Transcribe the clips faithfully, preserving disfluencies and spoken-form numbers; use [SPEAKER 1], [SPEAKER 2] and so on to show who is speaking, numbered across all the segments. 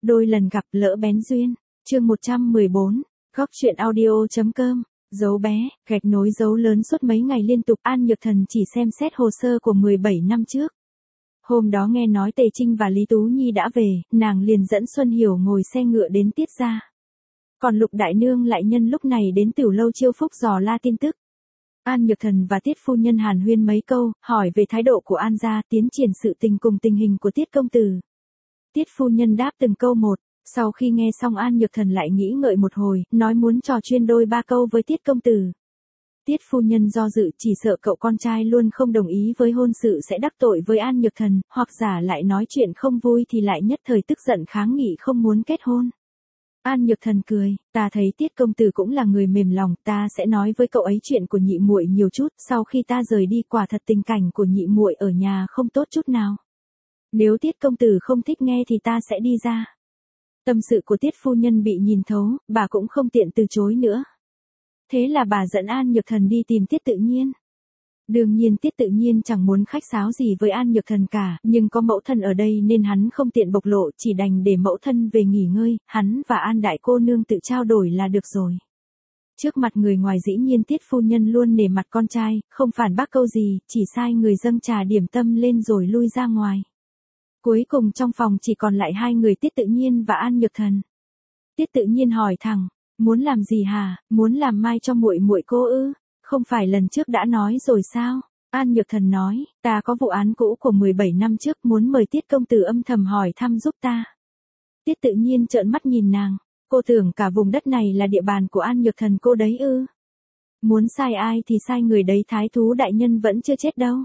[SPEAKER 1] Đôi lần gặp lỡ bén duyên. Chương một trăm mười bốn, góc truyện audio.com. Dấu bé, gạch nối dấu lớn suốt mấy ngày liên tục. An Nhược Thần chỉ xem xét hồ sơ của mười bảy năm trước. Hôm đó nghe nói Tề Trinh và Lý Tú Nhi đã về, nàng liền dẫn Xuân Hiểu ngồi xe ngựa đến Tiết gia. Còn Lục Đại Nương lại nhân lúc này đến Tiểu lâu Chiêu Phúc dò la tin tức. An Nhược Thần và Tiết phu nhân hàn huyên mấy câu, hỏi về thái độ của An gia, tiến triển sự tình cùng tình hình của Tiết công tử. Tiết phu nhân đáp từng câu một, sau khi nghe xong An Nhược Thần lại nghĩ ngợi một hồi, nói muốn trò chuyên đôi ba câu với Tiết công tử. Tiết phu nhân do dự, chỉ sợ cậu con trai luôn không đồng ý với hôn sự sẽ đắc tội với An Nhược Thần, hoặc giả lại nói chuyện không vui thì lại nhất thời tức giận kháng nghị không muốn kết hôn. An Nhược Thần cười, ta thấy Tiết công tử cũng là người mềm lòng, ta sẽ nói với cậu ấy chuyện của nhị muội nhiều chút, sau khi ta rời đi quả thật tình cảnh của nhị muội ở nhà không tốt chút nào. Nếu Tiết công tử không thích nghe thì ta sẽ đi ra. Tâm sự của Tiết phu nhân bị nhìn thấu, bà cũng không tiện từ chối nữa. Thế là bà dẫn An Nhược Thần đi tìm Tiết Tự Nhiên. Đương nhiên Tiết Tự Nhiên chẳng muốn khách sáo gì với An Nhược Thần cả, nhưng có mẫu thân ở đây nên hắn không tiện bộc lộ, chỉ đành để mẫu thân về nghỉ ngơi, hắn và An đại cô nương tự trao đổi là được rồi. Trước mặt người ngoài dĩ nhiên Tiết phu nhân luôn nể mặt con trai, không phản bác câu gì, chỉ sai người dâng trà điểm tâm lên rồi lui ra ngoài. Cuối cùng trong phòng chỉ còn lại hai người Tiết Tự Nhiên và An Nhược Thần. Tiết Tự Nhiên hỏi thẳng, muốn làm gì hả, muốn làm mai cho muội muội cô ư? Không phải lần trước đã nói rồi sao? An Nhược Thần nói, ta có vụ án cũ của mười bảy năm trước muốn mời Tiết công tử âm thầm hỏi thăm giúp ta. Tiết Tự Nhiên trợn mắt nhìn nàng, cô tưởng cả vùng đất này là địa bàn của An Nhược Thần cô đấy ư? Muốn sai ai thì sai người đấy, thái thú đại nhân vẫn chưa chết đâu.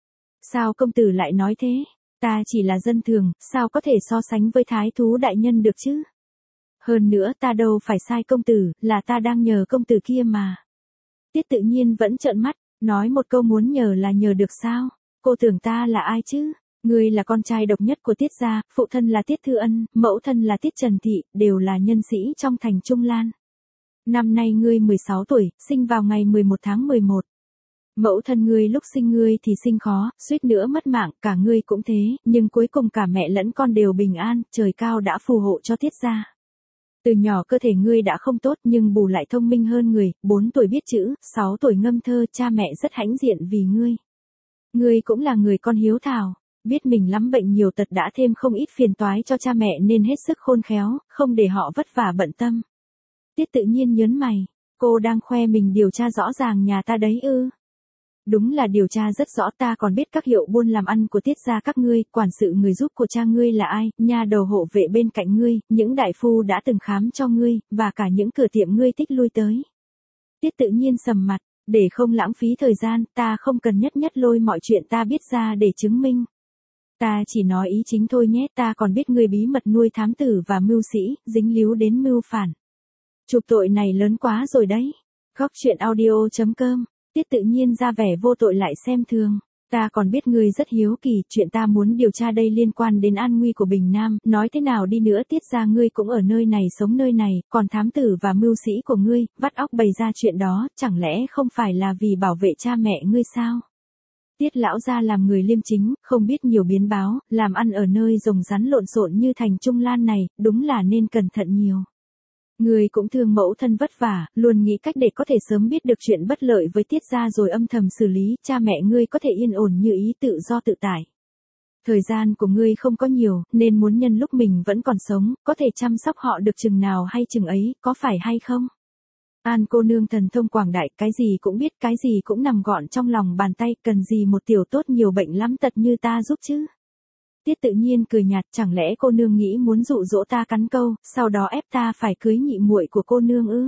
[SPEAKER 1] Sao công tử lại nói thế? Ta chỉ là dân thường, sao có thể so sánh với thái thú đại nhân được chứ? Hơn nữa ta đâu phải sai công tử, là ta đang nhờ công tử kia mà. Tiết Tự Nhiên vẫn trợn mắt, nói một câu muốn nhờ là nhờ được sao? Cô tưởng ta là ai chứ? Ngươi là con trai độc nhất của Tiết gia, phụ thân là Tiết Thư Ân, mẫu thân là Tiết Trần Thị, đều là nhân sĩ trong thành Trung Lan. Năm nay ngươi mười sáu tuổi, sinh vào ngày mười một tháng mười một. Mẫu thân ngươi lúc sinh ngươi thì sinh khó, suýt nữa mất mạng, cả ngươi cũng thế, nhưng cuối cùng cả mẹ lẫn con đều bình an, trời cao đã phù hộ cho Tiết gia. Từ nhỏ cơ thể ngươi đã không tốt nhưng bù lại thông minh hơn người, bốn tuổi biết chữ, sáu tuổi ngâm thơ, cha mẹ rất hãnh diện vì ngươi. Ngươi cũng là người con hiếu thảo, biết mình lắm bệnh nhiều tật đã thêm không ít phiền toái cho cha mẹ nên hết sức khôn khéo, không để họ vất vả bận tâm. Tiết Tự Nhiên nhớn mày, cô đang khoe mình điều tra rõ ràng nhà ta đấy ư? Đúng là điều tra rất rõ, ta còn biết các hiệu buôn làm ăn của Tiết gia các ngươi, quản sự người giúp của cha ngươi là ai, nha đầu hộ vệ bên cạnh ngươi, những đại phu đã từng khám cho ngươi, và cả những cửa tiệm ngươi tích lui tới. Tiết Tự Nhiên sầm mặt, để không lãng phí thời gian, ta không cần nhất nhất lôi mọi chuyện ta biết ra để chứng minh. Ta chỉ nói ý chính thôi nhé, ta còn biết ngươi bí mật nuôi thám tử và mưu sĩ, dính líu đến mưu phản. Chụp tội này lớn quá rồi đấy. Góc truyện audio.com. Tiết Tự Nhiên ra vẻ vô tội lại xem thường. Ta còn biết ngươi rất hiếu kỳ, chuyện ta muốn điều tra đây liên quan đến an nguy của Bình Nam, nói thế nào đi nữa Tiết gia ngươi cũng ở nơi này sống nơi này, còn thám tử và mưu sĩ của ngươi, vắt óc bày ra chuyện đó, chẳng lẽ không phải là vì bảo vệ cha mẹ ngươi sao? Tiết lão gia làm người liêm chính, không biết nhiều biến báo, làm ăn ở nơi rồng rắn lộn xộn như thành Trung Lan này, đúng là nên cẩn thận nhiều. Người cũng thương mẫu thân vất vả, luôn nghĩ cách để có thể sớm biết được chuyện bất lợi với Tiết gia rồi âm thầm xử lý, cha mẹ ngươi có thể yên ổn như ý tự do tự tại. Thời gian của ngươi không có nhiều, nên muốn nhân lúc mình vẫn còn sống, có thể chăm sóc họ được chừng nào hay chừng ấy, có phải hay không? An cô nương thần thông quảng đại, cái gì cũng biết, cái gì cũng nằm gọn trong lòng bàn tay, cần gì một tiểu tốt nhiều bệnh lắm tật như ta giúp chứ? Tiết Tự Nhiên cười nhạt, chẳng lẽ cô nương nghĩ muốn dụ dỗ ta cắn câu, sau đó ép ta phải cưới nhị muội của cô nương ư?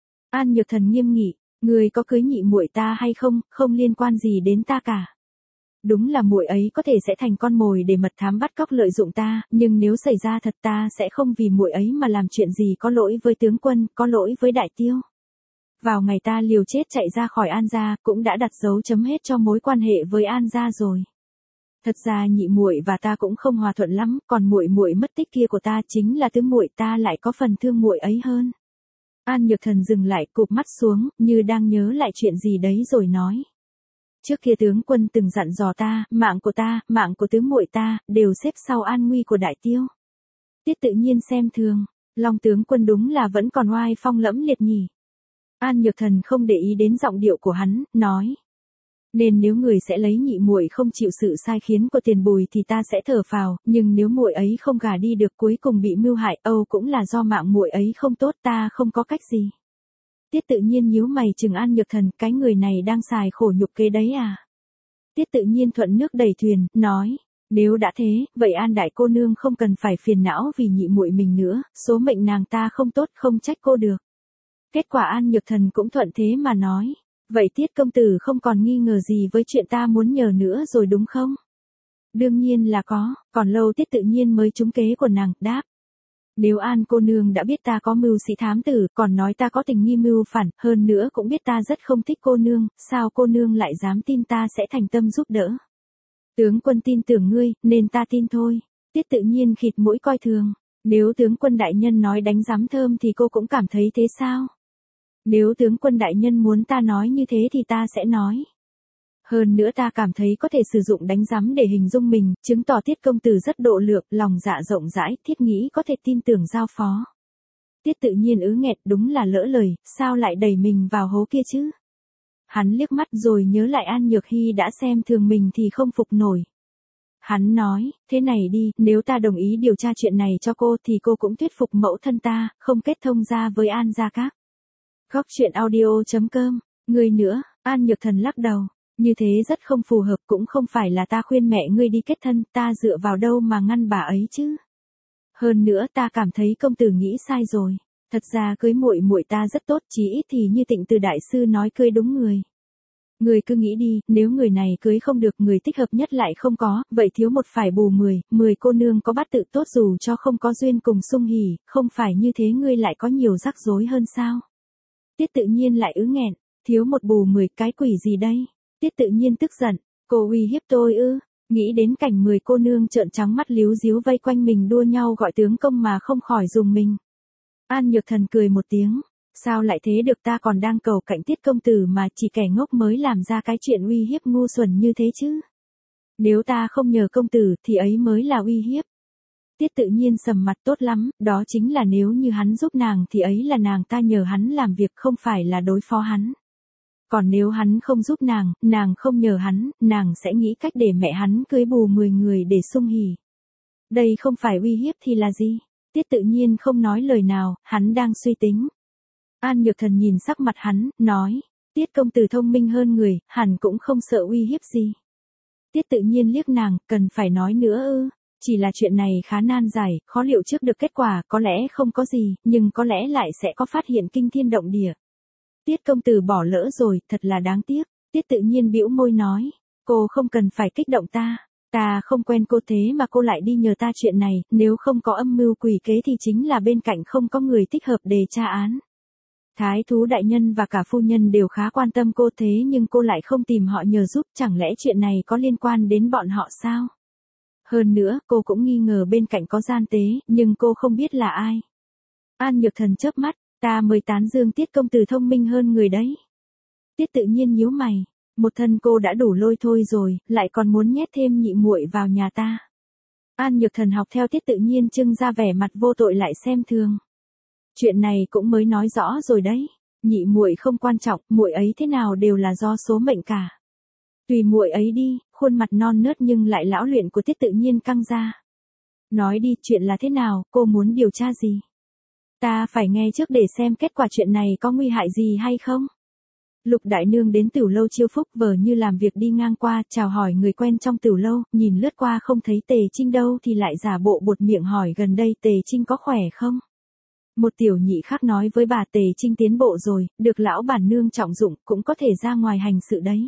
[SPEAKER 1] An Nhược Thần nghiêm nghị, người có cưới nhị muội ta hay không, không liên quan gì đến ta cả. Đúng là muội ấy có thể sẽ thành con mồi để mật thám bắt cóc lợi dụng ta, nhưng nếu xảy ra thật ta sẽ không vì muội ấy mà làm chuyện gì có lỗi với tướng quân, có lỗi với đại tiêu. Vào ngày ta liều chết chạy ra khỏi An gia, cũng đã đặt dấu chấm hết cho mối quan hệ với An gia rồi. Thật ra nhị muội và ta cũng không hòa thuận lắm, còn muội muội mất tích kia của ta chính là tứ muội, ta lại có phần thương muội ấy hơn. An Nhược Thần dừng lại, cụp mắt xuống, như đang nhớ lại chuyện gì đấy rồi nói. Trước kia tướng quân từng dặn dò ta, mạng của ta, mạng của tứ muội ta, đều xếp sau an nguy của đại tiêu. Tiết Tự Nhiên xem thường, Long tướng quân đúng là vẫn còn oai phong lẫm liệt nhỉ. An Nhược Thần không để ý đến giọng điệu của hắn, nói. Nên nếu người sẽ lấy nhị muội không chịu sự sai khiến của Tiền Bùi thì ta sẽ thở phào, nhưng nếu muội ấy không gả đi được cuối cùng bị mưu hại, âu cũng là do mạng muội ấy không tốt, ta không có cách gì. Tiết Tự Nhiên nhíu mày chừng An Nhược Thần, cái người này đang xài khổ nhục kế đấy à? Tiết Tự Nhiên thuận nước đẩy thuyền, nói. Nếu đã thế, vậy An đại cô nương không cần phải phiền não vì nhị muội mình nữa, số mệnh nàng ta không tốt, không trách cô được. Kết quả An Nhược Thần cũng thuận thế mà nói. Vậy Tiết công tử không còn nghi ngờ gì với chuyện ta muốn nhờ nữa rồi đúng không? Đương nhiên là có, còn lâu Tiết Tự Nhiên mới trúng kế của nàng, đáp. Nếu An cô nương đã biết ta có mưu sĩ thám tử, còn nói ta có tình nghi mưu phản, hơn nữa cũng biết ta rất không thích cô nương, sao cô nương lại dám tin ta sẽ thành tâm giúp đỡ? Tướng quân tin tưởng ngươi, nên ta tin thôi. Tiết Tự Nhiên khịt mũi coi thường. Nếu tướng quân đại nhân nói đánh giám thơm thì cô cũng cảm thấy thế sao? Nếu tướng quân đại nhân muốn ta nói như thế thì ta sẽ nói. Hơn nữa ta cảm thấy có thể sử dụng đánh giám để hình dung mình, chứng tỏ Tiết công tử rất độ lượng, lòng dạ rộng rãi, thiết nghĩ có thể tin tưởng giao phó. Tiết Tự Nhiên ứ nghẹt, đúng là lỡ lời, sao lại đẩy mình vào hố kia chứ? Hắn liếc mắt rồi nhớ lại An Nhược Hy đã xem thường mình thì không phục nổi. Hắn nói, thế này đi, nếu ta đồng ý điều tra chuyện này cho cô thì cô cũng thuyết phục mẫu thân ta, không kết thông gia với An gia các. Góc truyện audio chấm com, người nữa, An Nhược Thần lắc đầu, như thế rất không phù hợp, cũng không phải là ta khuyên mẹ ngươi đi kết thân, ta dựa vào đâu mà ngăn bà ấy chứ. Hơn nữa ta cảm thấy công tử nghĩ sai rồi. Thật ra cưới muội muội ta rất tốt, chí ít thì như Tịnh Từ đại sư nói cưới đúng người. Người cứ nghĩ đi, nếu người này cưới không được, người thích hợp nhất lại không có, vậy thiếu một phải bù mười, mười cô nương có bát tự tốt dù cho không có duyên cùng sung hỉ, không phải như thế ngươi lại có nhiều rắc rối hơn sao? Tiết Tự Nhiên lại ứ nghẹn, thiếu một bù mười, cái quỷ gì đây? Tiết Tự Nhiên tức giận, cô uy hiếp tôi ư? Nghĩ đến cảnh mười cô nương trợn trắng mắt líu díu vây quanh mình đua nhau gọi tướng công mà không khỏi dùng mình. An Nhược Thần cười một tiếng, sao lại thế được, ta còn đang cầu cạnh Tiết công tử mà, chỉ kẻ ngốc mới làm ra cái chuyện uy hiếp ngu xuẩn như thế chứ. Nếu ta không nhờ công tử thì ấy mới là uy hiếp. Tiết Tự Nhiên sầm mặt, tốt lắm, đó chính là nếu như hắn giúp nàng thì ấy là nàng ta nhờ hắn làm việc, không phải là đối phó hắn. Còn nếu hắn không giúp nàng, nàng không nhờ hắn, nàng sẽ nghĩ cách để mẹ hắn cưới bù mười người để sung hỉ. Đây không phải uy hiếp thì là gì? Tiết Tự Nhiên không nói lời nào, hắn đang suy tính. An Nhược Thần nhìn sắc mặt hắn, nói, Tiết công tử thông minh hơn người, hẳn cũng không sợ uy hiếp gì. Tiết Tự Nhiên liếc nàng, cần phải nói nữa ư? Chỉ là chuyện này khá nan giải, khó liệu trước được kết quả, có lẽ không có gì, nhưng có lẽ lại sẽ có phát hiện kinh thiên động địa. Tiết công tử bỏ lỡ rồi, thật là đáng tiếc. Tiết Tự Nhiên bĩu môi nói, cô không cần phải kích động ta. Ta không quen cô thế mà cô lại đi nhờ ta chuyện này, nếu không có âm mưu quỷ kế thì chính là bên cạnh không có người thích hợp để tra án. Thái thú đại nhân và cả phu nhân đều khá quan tâm cô thế nhưng cô lại không tìm họ nhờ giúp, chẳng lẽ chuyện này có liên quan đến bọn họ sao? Hơn nữa, cô cũng nghi ngờ bên cạnh có gian tế, nhưng cô không biết là ai. An Nhược Thần chớp mắt, ta mới tán dương Tiết công tử thông minh hơn người đấy. Tiết Tự Nhiên nhíu mày, một thân cô đã đủ lôi thôi rồi, lại còn muốn nhét thêm nhị muội vào nhà ta. An Nhược Thần học theo Tiết Tự Nhiên trưng ra vẻ mặt vô tội lại xem thường. Chuyện này cũng mới nói rõ rồi đấy, nhị muội không quan trọng, muội ấy thế nào đều là do số mệnh cả. Tùy muội ấy đi, khuôn mặt non nớt nhưng lại lão luyện của Tiết Tự Nhiên căng ra. Nói đi, chuyện là thế nào, cô muốn điều tra gì? Ta phải nghe trước để xem kết quả chuyện này có nguy hại gì hay không. Lục đại nương đến Tửu lâu Chiêu Phúc vờ như làm việc đi ngang qua, chào hỏi người quen trong Tửu lâu, nhìn lướt qua không thấy Tề Trinh đâu thì lại giả bộ buột miệng hỏi gần đây Tề Trinh có khỏe không. Một tiểu nhị khác nói với bà Tề Trinh tiến bộ rồi, được lão bản nương trọng dụng, cũng có thể ra ngoài hành sự đấy.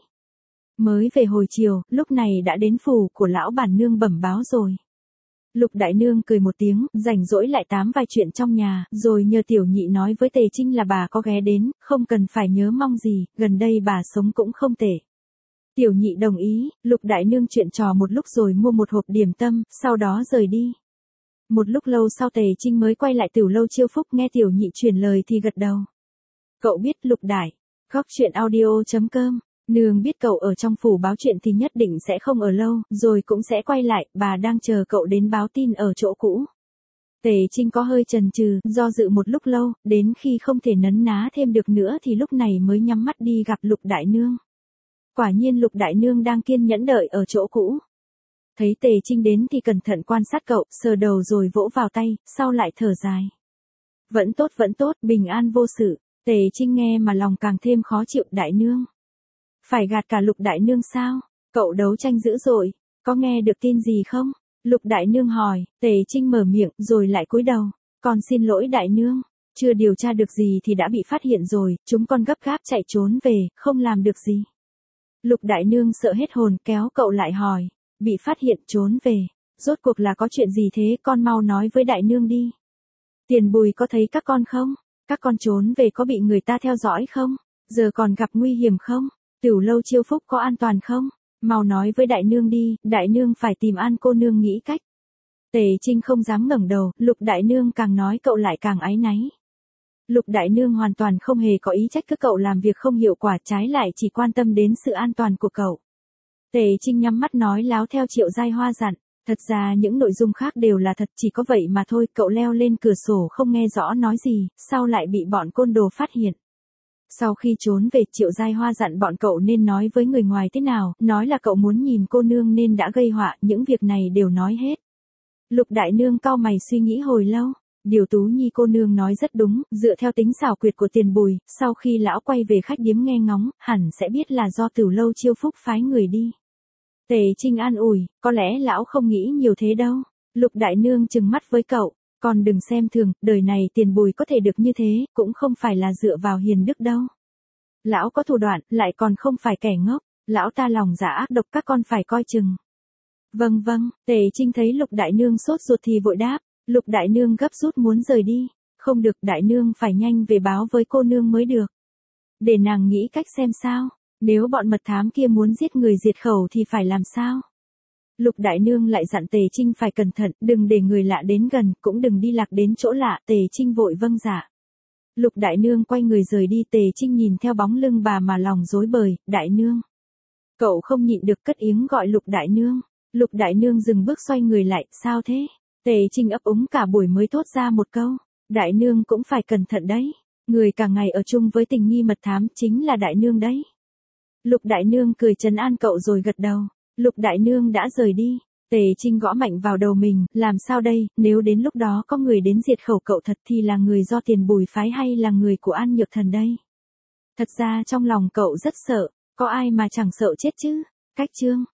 [SPEAKER 1] Mới về hồi chiều, lúc này đã đến phủ của lão bản nương bẩm báo rồi. Lục đại nương cười một tiếng, rảnh rỗi lại tám vài chuyện trong nhà, rồi nhờ tiểu nhị nói với Tề Trinh là bà có ghé đến, không cần phải nhớ mong gì, gần đây bà sống cũng không tệ. Tiểu nhị đồng ý, lục đại nương chuyện trò một lúc rồi mua một hộp điểm tâm, sau đó rời đi. Một lúc lâu sau Tề Trinh mới quay lại Tửu lâu Chiêu Phúc, nghe tiểu nhị truyền lời thì gật đầu. Cậu biết Lục đại, góc truyện audio chấm com. Nương biết cậu ở trong phủ báo chuyện thì nhất định sẽ không ở lâu, rồi cũng sẽ quay lại, bà đang chờ cậu đến báo tin ở chỗ cũ. Tề Trinh có hơi chần chừ, do dự một lúc lâu, đến khi không thể nấn ná thêm được nữa thì lúc này mới nhắm mắt đi gặp Lục Đại Nương. Quả nhiên Lục Đại Nương đang kiên nhẫn đợi ở chỗ cũ. Thấy Tề Trinh đến thì cẩn thận quan sát cậu, sờ đầu rồi vỗ vào tay, sau lại thở dài. Vẫn tốt vẫn tốt, bình an vô sự. Tề Trinh nghe mà lòng càng thêm khó chịu. Đại Nương. Phải gạt cả Lục Đại Nương sao? Cậu đấu tranh dữ dội, có nghe được tin gì không? Lục Đại Nương hỏi. Tề Trinh mở miệng rồi lại cúi đầu. Con xin lỗi Đại Nương, chưa điều tra được gì thì đã bị phát hiện rồi, chúng con gấp gáp chạy trốn về, không làm được gì. Lục Đại Nương sợ hết hồn, kéo cậu lại hỏi. Bị phát hiện trốn về, rốt cuộc là có chuyện gì thế, con mau nói với Đại Nương đi. Tiền Bùi có thấy các con không? Các con trốn về có bị người ta theo dõi không? Giờ còn gặp nguy hiểm không? Tửu lâu Chiêu Phúc có an toàn không? Mau nói với Đại Nương đi, Đại Nương phải tìm An cô nương nghĩ cách. Tề Trinh không dám ngẩng đầu, Lục Đại Nương càng nói cậu lại càng áy náy. Lục Đại Nương hoàn toàn không hề có ý trách cứ cậu làm việc không hiệu quả, trái lại chỉ quan tâm đến sự an toàn của cậu. Tề Trinh nhắm mắt nói láo theo Triệu Giai Hoa dặn, thật ra những nội dung khác đều là thật, chỉ có vậy mà thôi. Cậu leo lên cửa sổ không nghe rõ nói gì, sau lại bị bọn côn đồ phát hiện. Sau khi trốn về, Triệu Giai Hoa dặn bọn cậu nên nói với người ngoài thế nào, nói là cậu muốn nhìn cô nương nên đã gây họa, những việc này đều nói hết. Lục Đại Nương cau mày suy nghĩ hồi lâu, điều Tú Nhi cô nương nói rất đúng, dựa theo tính xảo quyệt của Tiền Bùi, sau khi lão quay về khách điếm nghe ngóng, hẳn sẽ biết là do Tửu lâu Chiêu Phúc phái người đi. Tề Trinh an ủi, có lẽ lão không nghĩ nhiều thế đâu. Lục Đại Nương trừng mắt với cậu, còn đừng xem thường, đời này Tiền Bùi có thể được như thế, cũng không phải là dựa vào hiền đức đâu. Lão có thủ đoạn, lại còn không phải kẻ ngốc, lão ta lòng dạ ác độc, các con phải coi chừng. Vâng vâng, Tề Trinh thấy Lục Đại Nương sốt ruột thì vội đáp. Lục Đại Nương gấp rút muốn rời đi. Không được, Đại Nương phải nhanh về báo với cô nương mới được. Để nàng nghĩ cách xem sao, nếu bọn mật thám kia muốn giết người diệt khẩu thì phải làm sao. Lục Đại Nương lại dặn Tề Trinh phải cẩn thận, đừng để người lạ đến gần, cũng đừng đi lạc đến chỗ lạ. Tề Trinh vội vâng dạ. Lục Đại Nương quay người rời đi, Tề Trinh nhìn theo bóng lưng bà mà lòng rối bời. Đại Nương. Cậu không nhịn được cất tiếng gọi Lục Đại Nương. Lục Đại Nương dừng bước xoay người lại, sao thế? Tề Trinh ấp úng cả buổi mới thốt ra một câu. Đại Nương cũng phải cẩn thận đấy. Người cả ngày ở chung với tình nghi mật thám chính là Đại Nương đấy. Lục Đại Nương cười trấn an cậu rồi gật đầu. Lục Đại Nương đã rời đi. Tề Trinh gõ mạnh vào đầu mình, làm sao đây, nếu đến lúc đó có người đến diệt khẩu cậu thật thì là người do Tiền Bùi phái hay là người của An Nhược Thần đây? Thật ra trong lòng cậu rất sợ, có ai mà chẳng sợ chết chứ? Cách chương